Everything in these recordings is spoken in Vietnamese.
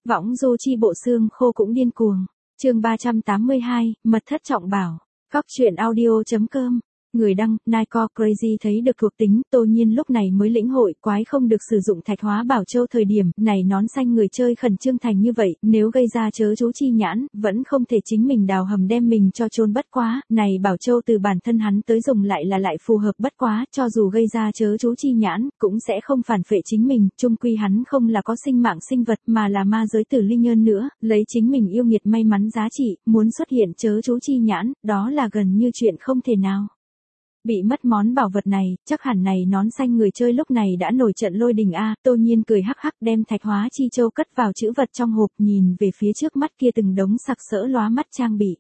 Võng du chi bộ xương khô cũng điên cuồng. Chương 382, mật thất trọng bảo. Cóc truyện audio.com. Người đăng, Nike Crazy thấy được thuộc tính, Tô Nhiên lúc này mới lĩnh hội, quái không được sử dụng thạch hóa bảo châu thời điểm, này nón xanh người chơi khẩn trương thành như vậy, nếu gây ra chớ chú chi nhãn, vẫn không thể chính mình đào hầm đem mình cho chôn bất quá, này bảo châu từ bản thân hắn tới dùng lại phù hợp bất quá, cho dù gây ra chớ chú chi nhãn, cũng sẽ không phản phệ chính mình, chung quy hắn không là có sinh mạng sinh vật mà là ma giới tử ly nhơn nữa, lấy chính mình yêu nghiệt may mắn giá trị, muốn xuất hiện chớ chú chi nhãn, đó là gần như chuyện không thể nào. Bị mất món bảo vật này, chắc hẳn này nón xanh người chơi lúc này đã nổi trận lôi đình a. Tô Nhiên cười hắc hắc đem thạch hóa chi châu cất vào chữ vật trong hộp, nhìn về phía trước mắt kia từng đống sặc sỡ lóa mắt trang bị.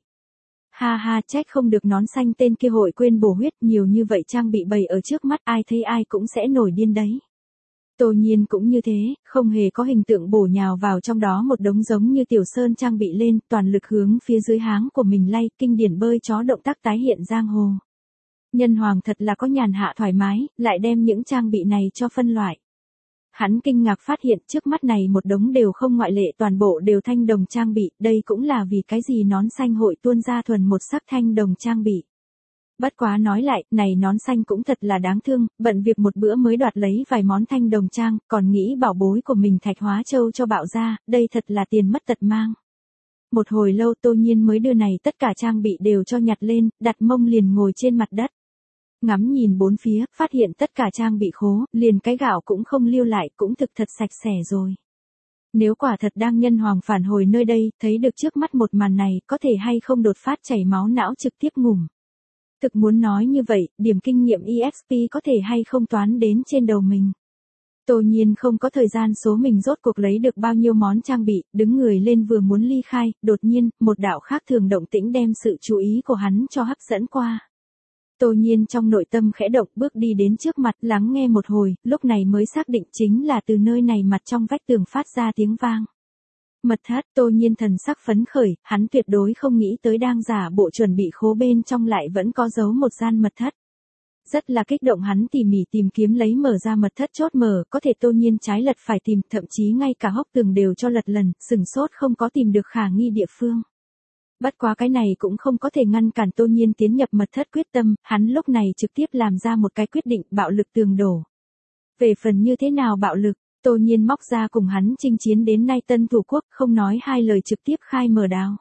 Ha ha, trách không được nón xanh tên kia hội quên bổ huyết, nhiều như vậy trang bị bày ở trước mắt, ai thấy ai cũng sẽ nổi điên đấy. Tô Nhiên cũng như thế, không hề có hình tượng bổ nhào vào trong đó một đống giống như tiểu sơn trang bị lên, toàn lực hướng phía dưới háng của mình lay, kinh điển bơi chó động tác tái hiện giang hồ. Nhân hoàng thật là có nhàn hạ thoải mái, lại đem những trang bị này cho phân loại. Hắn kinh ngạc phát hiện trước mắt này một đống đều không ngoại lệ, toàn bộ đều thanh đồng trang bị, đây cũng là vì cái gì nón xanh hội tuôn ra thuần một sắc thanh đồng trang bị. Bất quá nói lại, này nón xanh cũng thật là đáng thương, bận việc một bữa mới đoạt lấy vài món thanh đồng trang, còn nghĩ bảo bối của mình thạch hóa châu cho bạo ra, đây thật là tiền mất tật mang. Một hồi lâu Tô Nhiên mới đưa này tất cả trang bị đều cho nhặt lên, đặt mông liền ngồi trên mặt đất. Ngắm nhìn bốn phía, phát hiện tất cả trang bị khố, liền cái gạo cũng không lưu lại, cũng thực thật sạch sẽ rồi. Nếu quả thật đang nhân hoàng phản hồi nơi đây, thấy được trước mắt một màn này, có thể hay không đột phát chảy máu não trực tiếp ngủm. Thực muốn nói như vậy, điểm kinh nghiệm EXP có thể hay không toán đến trên đầu mình. Tô Nhiên không có thời gian số mình rốt cuộc lấy được bao nhiêu món trang bị, đứng người lên vừa muốn ly khai, đột nhiên, một đạo khác thường động tĩnh đem sự chú ý của hắn cho hấp dẫn qua. Tô Nhiên trong nội tâm khẽ động bước đi đến trước mặt lắng nghe một hồi, lúc này mới xác định chính là từ nơi này mặt trong vách tường phát ra tiếng vang. Mật thất, Tô Nhiên thần sắc phấn khởi, hắn tuyệt đối không nghĩ tới đang giả bộ chuẩn bị khố bên trong lại vẫn có giấu một gian mật thất. Rất là kích động hắn tỉ mỉ tìm kiếm lấy mở ra mật thất chốt mở, có thể Tô Nhiên trái lật phải tìm, thậm chí ngay cả hốc tường đều cho lật lần, sửng sốt không có tìm được khả nghi địa phương. Bất quá cái này cũng không có thể ngăn cản Tô Nhiên tiến nhập mật thất quyết tâm, hắn lúc này trực tiếp làm ra một cái quyết định bạo lực tường đổ. Về phần như thế nào bạo lực, Tô Nhiên móc ra cùng hắn chinh chiến đến nay tân thủ quốc, không nói hai lời trực tiếp khai mở đào.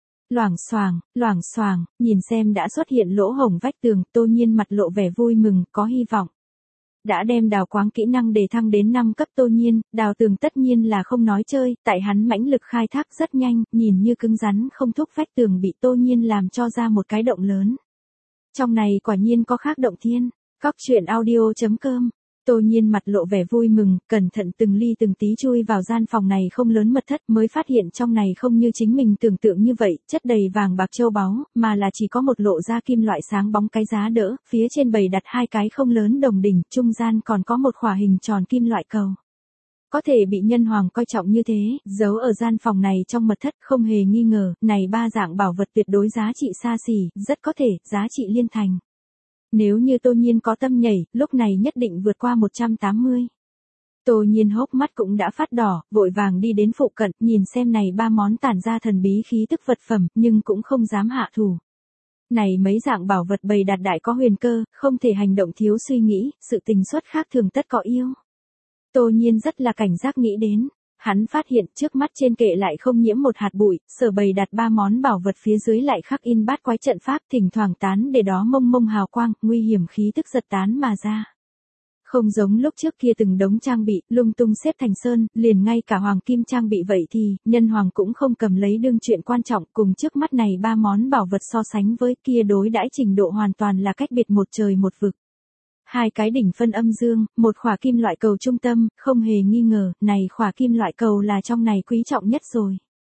Loảng xoảng, nhìn xem đã xuất hiện lỗ hổng vách tường, Tô Nhiên mặt lộ vẻ vui mừng, có hy vọng. Đã đem đào quáng kỹ năng đề thăng đến 5 cấp Tô Nhiên, đào tường tất nhiên là không nói chơi, tại hắn mãnh lực khai thác rất nhanh, nhìn như cứng rắn không thúc vách tường bị Tô Nhiên làm cho ra một cái động lớn. Trong này quả nhiên có khác động thiên, cóc truyện audio.com. Tô Nhiên mặt lộ vẻ vui mừng, cẩn thận từng ly từng tí chui vào gian phòng này không lớn mật thất, mới phát hiện trong này không như chính mình tưởng tượng như vậy, chất đầy vàng bạc châu báu, mà là chỉ có một lộ ra kim loại sáng bóng cái giá đỡ, phía trên bày đặt hai cái không lớn đồng đỉnh, trung gian còn có một khỏa hình tròn kim loại cầu. Có thể bị nhân hoàng coi trọng như thế, giấu ở gian phòng này trong mật thất không hề nghi ngờ, này ba dạng bảo vật tuyệt đối giá trị xa xỉ, rất có thể, giá trị liên thành. Nếu như Tô Nhiên có tâm nhảy, lúc này nhất định vượt qua 180. Tô Nhiên hốc mắt cũng đã phát đỏ, vội vàng đi đến phụ cận, nhìn xem này ba món tản ra thần bí khí tức vật phẩm, nhưng cũng không dám hạ thủ. Này mấy dạng bảo vật bày đặt đại có huyền cơ, không thể hành động thiếu suy nghĩ, sự tình xuất khác thường tất có yêu. Tô Nhiên rất là cảnh giác nghĩ đến. Hắn phát hiện trước mắt trên kệ lại không nhiễm một hạt bụi, sở bày đặt ba món bảo vật phía dưới lại khắc in bát quái trận pháp, thỉnh thoảng tán để đó mông mông hào quang, nguy hiểm khí tức giật tán mà ra. Không giống lúc trước kia từng đống trang bị, lung tung xếp thành sơn, liền ngay cả hoàng kim trang bị vậy thì, nhân hoàng cũng không cầm lấy đương chuyện quan trọng, cùng trước mắt này ba món bảo vật so sánh với kia đối đãi trình độ hoàn toàn là cách biệt một trời một vực. Hai cái đỉnh phân âm dương, một khỏa kim loại cầu trung tâm, không hề nghi ngờ, này khỏa kim loại cầu là trong này quý trọng nhất rồi.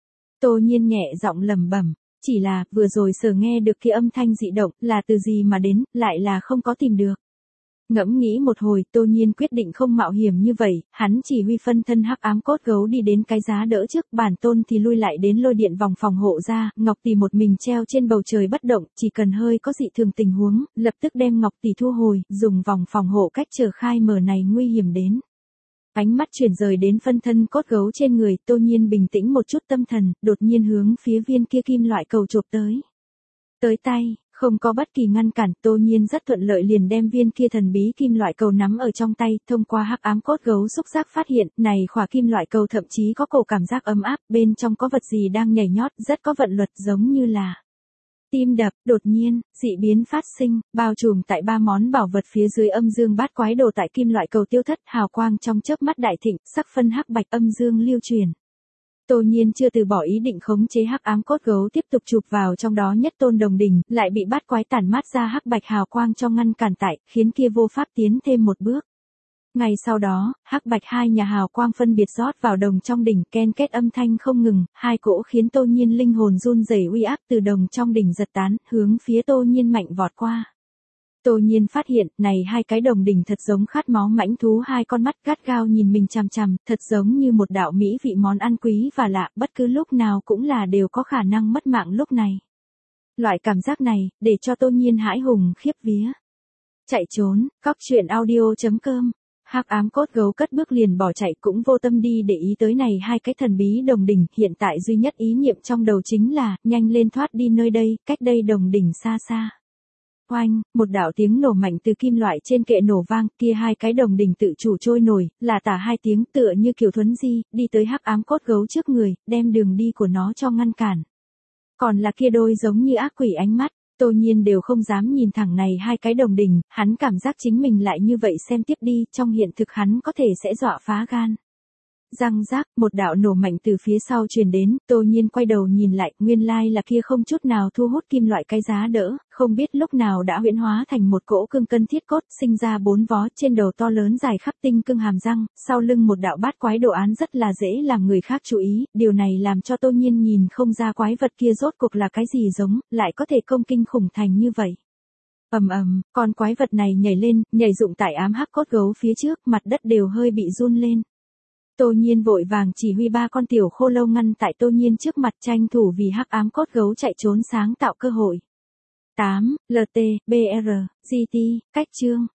Tô Nhiên nhẹ giọng lẩm bẩm, chỉ là, vừa rồi sở nghe được kia âm thanh dị động, là từ gì mà đến, lại là không có tìm được. Ngẫm nghĩ một hồi, Tô Nhiên quyết định không mạo hiểm như vậy, hắn chỉ huy phân thân hắc ám cốt gấu đi đến cái giá đỡ trước, bản tôn thì lui lại đến lôi điện vòng phòng hộ ra, Ngọc Tỷ một mình treo trên bầu trời bất động, chỉ cần hơi có dị thường tình huống, lập tức đem Ngọc Tỷ thu hồi, dùng vòng phòng hộ cách trở khai mở này nguy hiểm đến. Ánh mắt chuyển rời đến phân thân cốt gấu trên người, Tô Nhiên bình tĩnh một chút tâm thần, đột nhiên hướng phía viên kia kim loại cầu chộp tới. Tới tay, không có bất kỳ ngăn cản, Tô Nhiên rất thuận lợi liền đem viên kia thần bí kim loại cầu nắm ở trong tay, thông qua hắc ám cốt gấu xúc giác phát hiện, này khỏa kim loại cầu thậm chí có cổ cảm giác ấm áp, bên trong có vật gì đang nhảy nhót, rất có vận luật giống như là tim đập. Đột nhiên, dị biến phát sinh, bao trùm tại 3 món bảo vật phía dưới âm dương bát quái đồ tại kim loại cầu tiêu thất, hào quang trong chớp mắt đại thịnh, sắc phân hắc bạch âm dương lưu truyền. Tô Nhiên chưa từ bỏ ý định khống chế hắc ám cốt gấu tiếp tục chụp vào trong đó nhất tôn đồng đỉnh, lại bị bát quái tản mát ra hắc bạch hào quang cho ngăn cản tại, khiến kia vô pháp tiến thêm một bước. Ngày sau đó, hắc bạch hai nhà hào quang phân biệt rót vào đồng trong đỉnh, ken kết âm thanh không ngừng, hai cỗ khiến Tô Nhiên linh hồn run rẩy uy áp từ đồng trong đỉnh giật tán, hướng phía Tô Nhiên mạnh vọt qua. Tô Nhiên phát hiện, này hai cái đồng đỉnh thật giống khát máu mãnh thú, hai con mắt gắt gao nhìn mình chằm chằm, thật giống như một đạo mỹ vị món ăn quý và lạ, bất cứ lúc nào cũng là đều có khả năng mất mạng lúc này. Loại cảm giác này, để cho Tô Nhiên hãi hùng khiếp vía. Chạy trốn, cóc truyện audio.com. Hắc ám cốt gấu cất bước liền bỏ chạy, cũng vô tâm đi để ý tới này hai cái thần bí đồng đỉnh, hiện tại duy nhất ý niệm trong đầu chính là, nhanh lên thoát đi nơi đây, cách đây đồng đỉnh xa xa. Oanh, một đạo tiếng nổ mạnh từ kim loại trên kệ nổ vang, kia hai cái đồng đỉnh tự chủ trôi nổi, là tả hai tiếng tựa như kiểu thuấn di, đi tới hắc ám cốt gấu trước người, đem đường đi của nó cho ngăn cản. Còn là kia đôi giống như ác quỷ ánh mắt, Tô Nhiên đều không dám nhìn thẳng này hai cái đồng đỉnh, hắn cảm giác chính mình lại như vậy xem tiếp đi, trong hiện thực hắn có thể sẽ dọa phá gan. Răng rác, một đạo nổ mạnh từ phía sau truyền đến, Tô Nhiên quay đầu nhìn lại, nguyên lai là kia không chút nào thu hút kim loại cái giá đỡ, không biết lúc nào đã huyễn hóa thành một cỗ cương cân thiết cốt, sinh ra 4 vó, trên đầu to lớn dài khắp tinh cương hàm răng, sau lưng một đạo bát quái đồ án rất là dễ làm người khác chú ý, điều này làm cho Tô Nhiên nhìn không ra quái vật kia rốt cuộc là cái gì giống, lại có thể công kinh khủng thành như vậy. Ầm ầm, con quái vật này nhảy lên, nhảy dụng tại ám hắc cốt gấu phía trước, mặt đất đều hơi bị run lên. Tô Nhiên vội vàng chỉ huy 3 con tiểu khô lâu ngăn tại Tô Nhiên trước mặt, tranh thủ vì hắc ám cốt gấu chạy trốn sáng tạo cơ hội. 8. LT, BR, GT, cách chương.